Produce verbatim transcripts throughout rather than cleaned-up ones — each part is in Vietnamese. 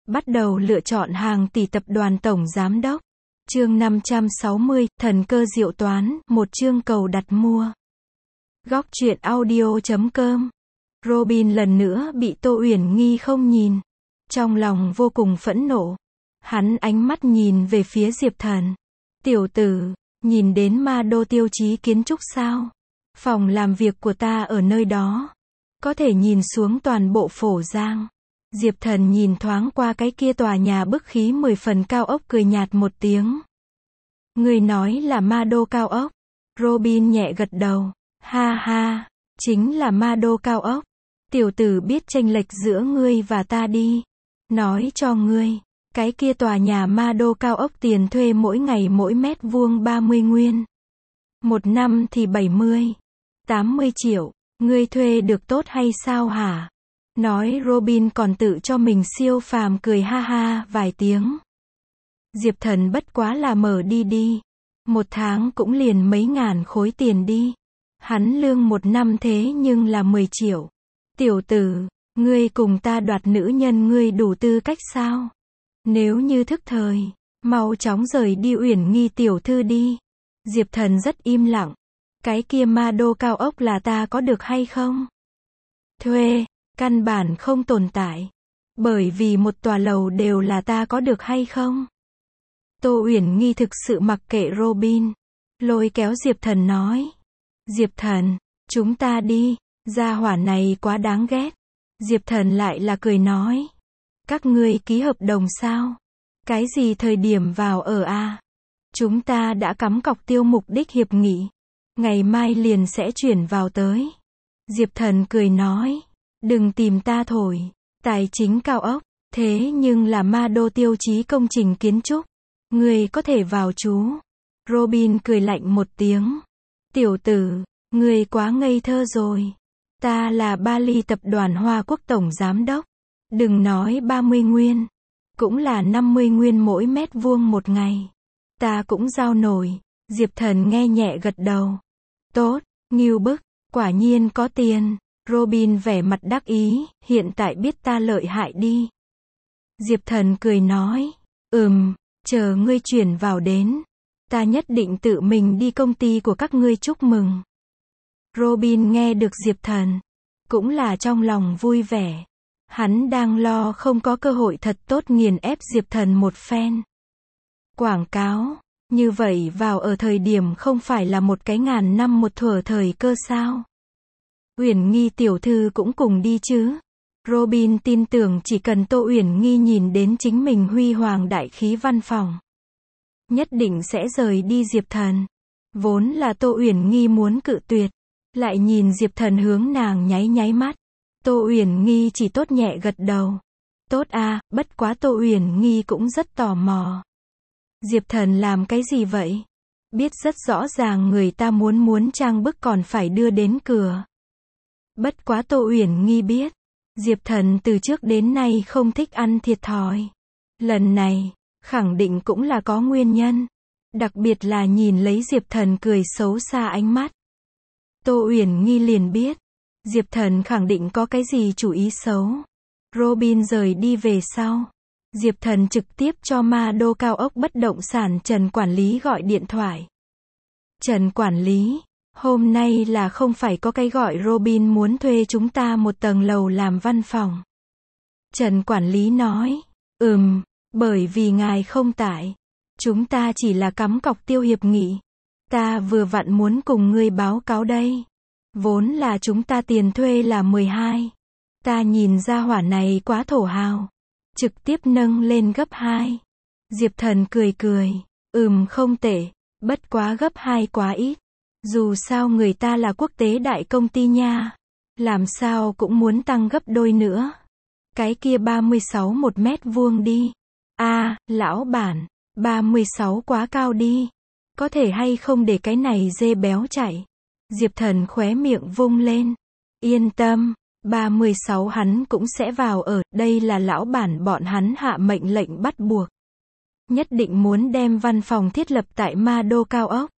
Bắt đầu lựa chọn hàng tỷ tập đoàn tổng giám đốc. Chương năm trăm sáu mươi, thần cơ diệu toán, một chương cầu đặt mua. Góc truyện audio chấm com. Robin lần nữa bị Tô Uyển Nghi không nhìn. Trong lòng vô cùng phẫn nộ. Hắn ánh mắt nhìn về phía Diệp Thần. Tiểu tử, nhìn đến ma đô tiêu chí kiến trúc sao? Phòng làm việc của ta ở nơi đó. Có thể nhìn xuống toàn bộ Phổ Giang. Diệp Thần nhìn thoáng qua cái kia tòa nhà bức khí mười phần cao ốc, cười nhạt một tiếng. Người nói là ma đô cao ốc. Robin nhẹ gật đầu. Ha ha, chính là ma đô cao ốc. Tiểu tử biết chênh lệch giữa ngươi và ta đi. Nói cho ngươi, cái kia tòa nhà ma đô cao ốc tiền thuê mỗi ngày mỗi mét vuông ba mươi nguyên. Một năm thì bảy mươi, tám mươi triệu. Ngươi thuê được tốt hay sao hả? Nói Robin còn tự cho mình siêu phàm, cười ha ha vài tiếng. Diệp Thần bất quá là mở đi đi. Một tháng cũng liền mấy ngàn khối tiền đi. Hắn lương một năm thế nhưng là mười triệu. Tiểu tử, ngươi cùng ta đoạt nữ nhân, ngươi đủ tư cách sao? Nếu như thức thời, mau chóng rời đi Uyển Nghi tiểu thư đi. Diệp Thần rất im lặng. Cái kia ma đô cao ốc là ta có được hay không? Thuê, căn bản không tồn tại. Bởi vì một tòa lầu đều là ta có được hay không? Tô Uyển Nghi thực sự mặc kệ Robin. Lôi kéo Diệp Thần nói. Diệp Thần, chúng ta đi. Gia hỏa này quá đáng ghét. Diệp Thần lại là cười nói. Các ngươi ký hợp đồng sao? Cái gì thời điểm vào ở a? Chúng ta đã cắm cọc tiêu mục đích hiệp nghị. Ngày mai liền sẽ chuyển vào tới. Diệp Thần cười nói. Đừng tìm ta thổi. Tài chính cao ốc. Thế nhưng là ma đô tiêu chí công trình kiến trúc. Ngươi có thể vào chú. Robin cười lạnh một tiếng. Tiểu tử, ngươi quá ngây thơ rồi. Ta là Bali tập đoàn Hoa Quốc tổng giám đốc. Đừng nói ba mươi nguyên. Cũng là năm mươi nguyên mỗi mét vuông một ngày. Ta cũng giao nổi. Diệp Thần nghe nhẹ gật đầu. Tốt, ngưu bức, quả nhiên có tiền. Robin vẻ mặt đắc ý, hiện tại biết ta lợi hại đi. Diệp Thần cười nói. Ừm, chờ ngươi chuyển vào đến. Ta nhất định tự mình đi công ty của các ngươi chúc mừng. Robin nghe được Diệp Thần. Cũng là trong lòng vui vẻ. Hắn đang lo không có cơ hội thật tốt nghiền ép Diệp Thần một phen. Quảng cáo. Như vậy vào ở thời điểm không phải là một cái ngàn năm một thuở thời cơ sao? Uyển Nghi tiểu thư cũng cùng đi chứ? Robin tin tưởng chỉ cần Tô Uyển Nghi nhìn đến chính mình huy hoàng đại khí văn phòng, nhất định sẽ rời đi Diệp Thần. Vốn là Tô Uyển Nghi muốn cự tuyệt, lại nhìn Diệp Thần hướng nàng nháy nháy mắt. Tô Uyển Nghi chỉ tốt nhẹ gật đầu. Tốt a, bất quá Tô Uyển Nghi cũng rất tò mò. Diệp Thần làm cái gì vậy? Biết rất rõ ràng người ta muốn muốn trang bức còn phải đưa đến cửa. Bất quá Tô Uyển Nghi biết, Diệp Thần từ trước đến nay không thích ăn thiệt thòi. Lần này, khẳng định cũng là có nguyên nhân. Đặc biệt là nhìn lấy Diệp Thần cười xấu xa ánh mắt. Tô Uyển Nghi liền biết, Diệp Thần khẳng định có cái gì chủ ý xấu. Robin rời đi về sau. Diệp Thần trực tiếp cho ma đô cao ốc bất động sản Trần quản lý gọi điện thoại. Trần quản lý, hôm nay là không phải có cái gọi Robin muốn thuê chúng ta một tầng lầu làm văn phòng. Trần quản lý nói. Ừm, bởi vì ngài không tại. Chúng ta chỉ là cắm cọc tiêu hiệp nghị. Ta vừa vặn muốn cùng ngươi báo cáo đây. Vốn là chúng ta tiền thuê là mười hai. Ta nhìn ra hỏa này quá thổ hào. Trực tiếp nâng lên gấp hai. Diệp Thần cười cười. Ừm, không tệ. Bất quá gấp hai quá ít. Dù sao người ta là quốc tế đại công ty nha. Làm sao cũng muốn tăng gấp đôi nữa. Cái kia ba mươi sáu một mét vuông đi. A, à, lão bản. ba mươi sáu quá cao đi. Có thể hay không để cái này dê béo chạy. Diệp Thần khóe miệng vung lên. Yên tâm. ba mươi sáu hắn cũng sẽ vào ở. Đây là lão bản bọn hắn hạ mệnh lệnh bắt buộc. Nhất định muốn đem văn phòng thiết lập tại ma đô cao ốc.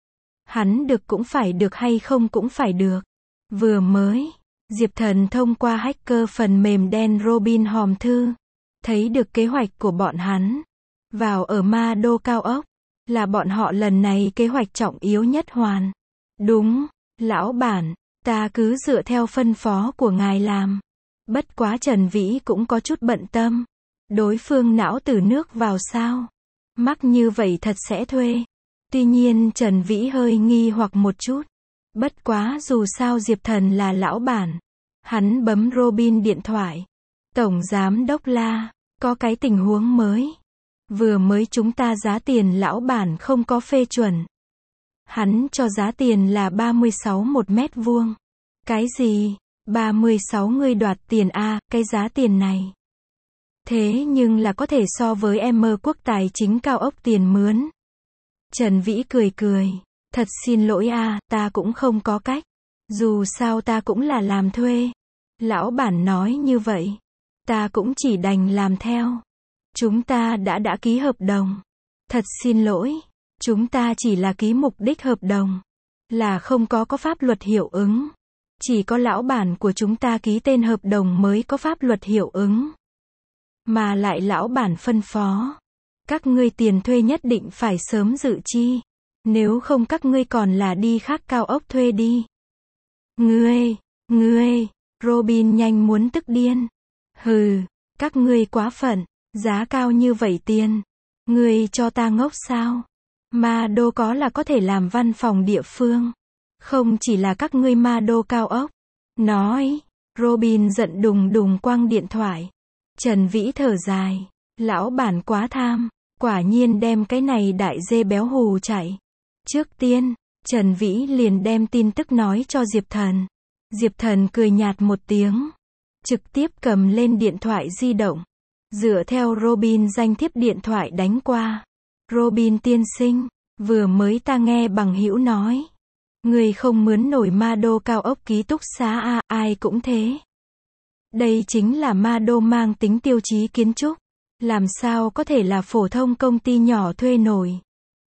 Hắn được cũng phải được hay không cũng phải được. Vừa mới, Diệp Thần thông qua hacker phần mềm đen Robin hòm thư. thấy được kế hoạch của bọn hắn. Vào ở ma đô cao ốc, là bọn họ lần này kế hoạch trọng yếu nhất hoàn. Đúng, lão bản, ta cứ dựa theo phân phó của ngài làm. Bất quá Trần Vĩ cũng có chút bận tâm. Đối phương não từ nước vào sao? Mắc như vậy thật sẽ thuê. Tuy nhiên Trần Vĩ hơi nghi hoặc một chút. Bất quá dù sao Diệp Thần là lão bản. Hắn bấm Robin điện thoại. Tổng giám đốc La, có cái tình huống mới. Vừa mới chúng ta giá tiền lão bản không có phê chuẩn. Hắn cho giá tiền là ba mươi sáu một mét vuông. Cái gì? ba mươi sáu người đoạt tiền a, cái giá tiền này. Thế nhưng là có thể so với em mơ quốc tài chính cao ốc tiền mướn. Trần Vĩ cười cười. Thật xin lỗi a, ta cũng không có cách. Dù sao ta cũng là làm thuê. Lão bản nói như vậy. Ta cũng chỉ đành làm theo. Chúng ta đã đã ký hợp đồng. Thật xin lỗi. Chúng ta chỉ là ký mục đích hợp đồng. Là không có có pháp luật hiệu ứng. Chỉ có lão bản của chúng ta ký tên hợp đồng mới có pháp luật hiệu ứng. Mà lại lão bản phân phó. Các ngươi tiền thuê nhất định phải sớm dự chi. Nếu không các ngươi còn là đi khác cao ốc thuê đi. Ngươi, ngươi, Robin nhanh muốn tức điên. Hừ, các ngươi quá phận, giá cao như vậy tiền. Ngươi cho ta ngốc sao? Ma đô có là có thể làm văn phòng địa phương. Không chỉ là các ngươi ma đô cao ốc. Nói, Robin giận đùng đùng quăng điện thoại. Trần Vĩ thở dài. Lão bản quá tham, quả nhiên đem cái này đại dê béo hù chạy. Trước tiên, Trần Vĩ liền đem tin tức nói cho Diệp Thần. Diệp Thần cười nhạt một tiếng. Trực tiếp cầm lên điện thoại di động. Dựa theo Robin danh thiếp điện thoại đánh qua. Robin tiên sinh, vừa mới ta nghe bằng hữu nói. Người không mướn nổi ma đô cao ốc ký túc xá a, ai cũng thế. Đây chính là ma đô mang tính tiêu chí kiến trúc. Làm sao có thể là phổ thông công ty nhỏ thuê nổi.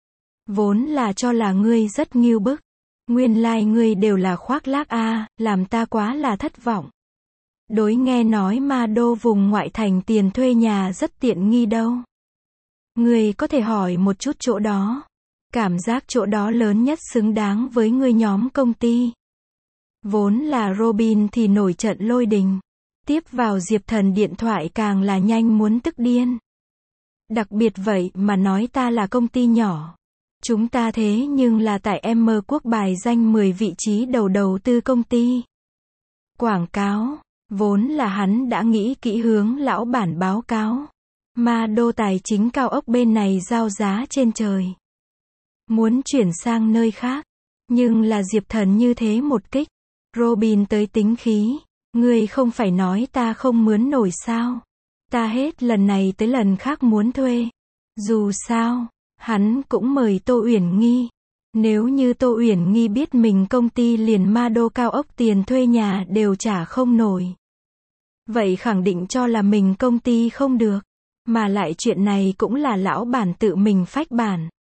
Vốn là cho là ngươi rất nghiêu bức. Nguyên lai like ngươi đều là khoác lác a, làm ta quá là thất vọng. Đối nghe nói ma đô vùng ngoại thành tiền thuê nhà rất tiện nghi đâu. Ngươi có thể hỏi một chút chỗ đó. Cảm giác chỗ đó lớn nhất xứng đáng với ngươi nhóm công ty. Vốn là Robin thì nổi trận lôi đình. Tiếp vào Diệp Thần điện thoại càng là nhanh muốn tức điên. Đặc biệt vậy mà nói ta là công ty nhỏ. Chúng ta thế nhưng là tại em mơ quốc bài danh mười vị trí đầu đầu tư công ty. Quảng cáo, vốn là hắn đã nghĩ kỹ hướng lão bản báo cáo. Ma đô tài chính cao ốc bên này giao giá trên trời. Muốn chuyển sang nơi khác. Nhưng là Diệp Thần như thế một kích. Robin tới tính khí. Ngươi không phải nói ta không mướn nổi sao? Ta hết lần này tới lần khác muốn thuê. Dù sao, hắn cũng mời Tô Uyển Nghi. Nếu như Tô Uyển Nghi biết mình công ty liền ma đô cao ốc tiền thuê nhà đều trả không nổi. Vậy khẳng định cho là mình công ty không được. Mà lại chuyện này cũng là lão bản tự mình phách bản.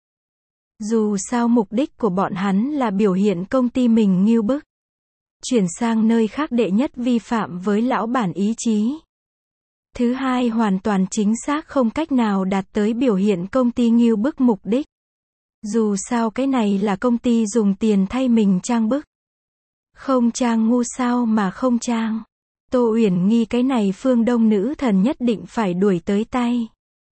Dù sao mục đích của bọn hắn là biểu hiện công ty mình nghiêu bức. Chuyển sang nơi khác đệ nhất vi phạm với lão bản ý chí. Thứ hai hoàn toàn chính xác không cách nào đạt tới biểu hiện công ty nghiêu bức mục đích. Dù sao cái này là công ty dùng tiền thay mình trang bức. Không trang ngu sao mà không trang. Tô Uyển Nghi cái này phương Đông nữ thần nhất định phải đuổi tới tay.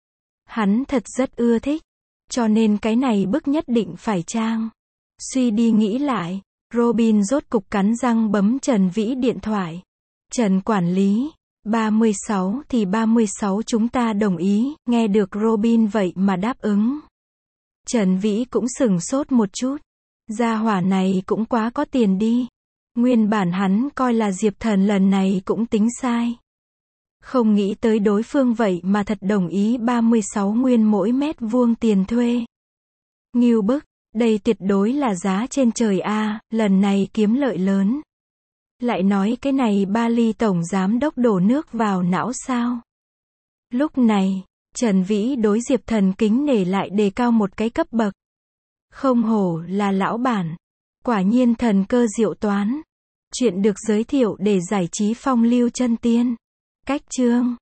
Hắn thật rất ưa thích. Cho nên cái này bức nhất định phải trang. Suy đi nghĩ lại. Robin rốt cục cắn răng bấm Trần Vĩ điện thoại. Trần quản lý, ba mươi sáu thì ba mươi sáu chúng ta đồng ý, nghe được Robin vậy mà đáp ứng. Trần Vĩ cũng sửng sốt một chút. Gia hỏa này cũng quá có tiền đi. Nguyên bản hắn coi là Diệp Thần lần này cũng tính sai. Không nghĩ tới đối phương vậy mà thật đồng ý ba mươi sáu nguyên mỗi mét vuông tiền thuê. Nghiêu bức. Đây tuyệt đối là giá trên trời a, lần này kiếm lợi lớn. Lại nói cái này ba ly tổng giám đốc đổ nước vào não sao. Lúc này, Trần Vĩ đối Diệp Thần kính nể lại đề cao một cái cấp bậc. Không hổ là lão bản. Quả nhiên thần cơ diệu toán. Chuyện được giới thiệu để giải trí phong lưu chân tiên. Cách chương.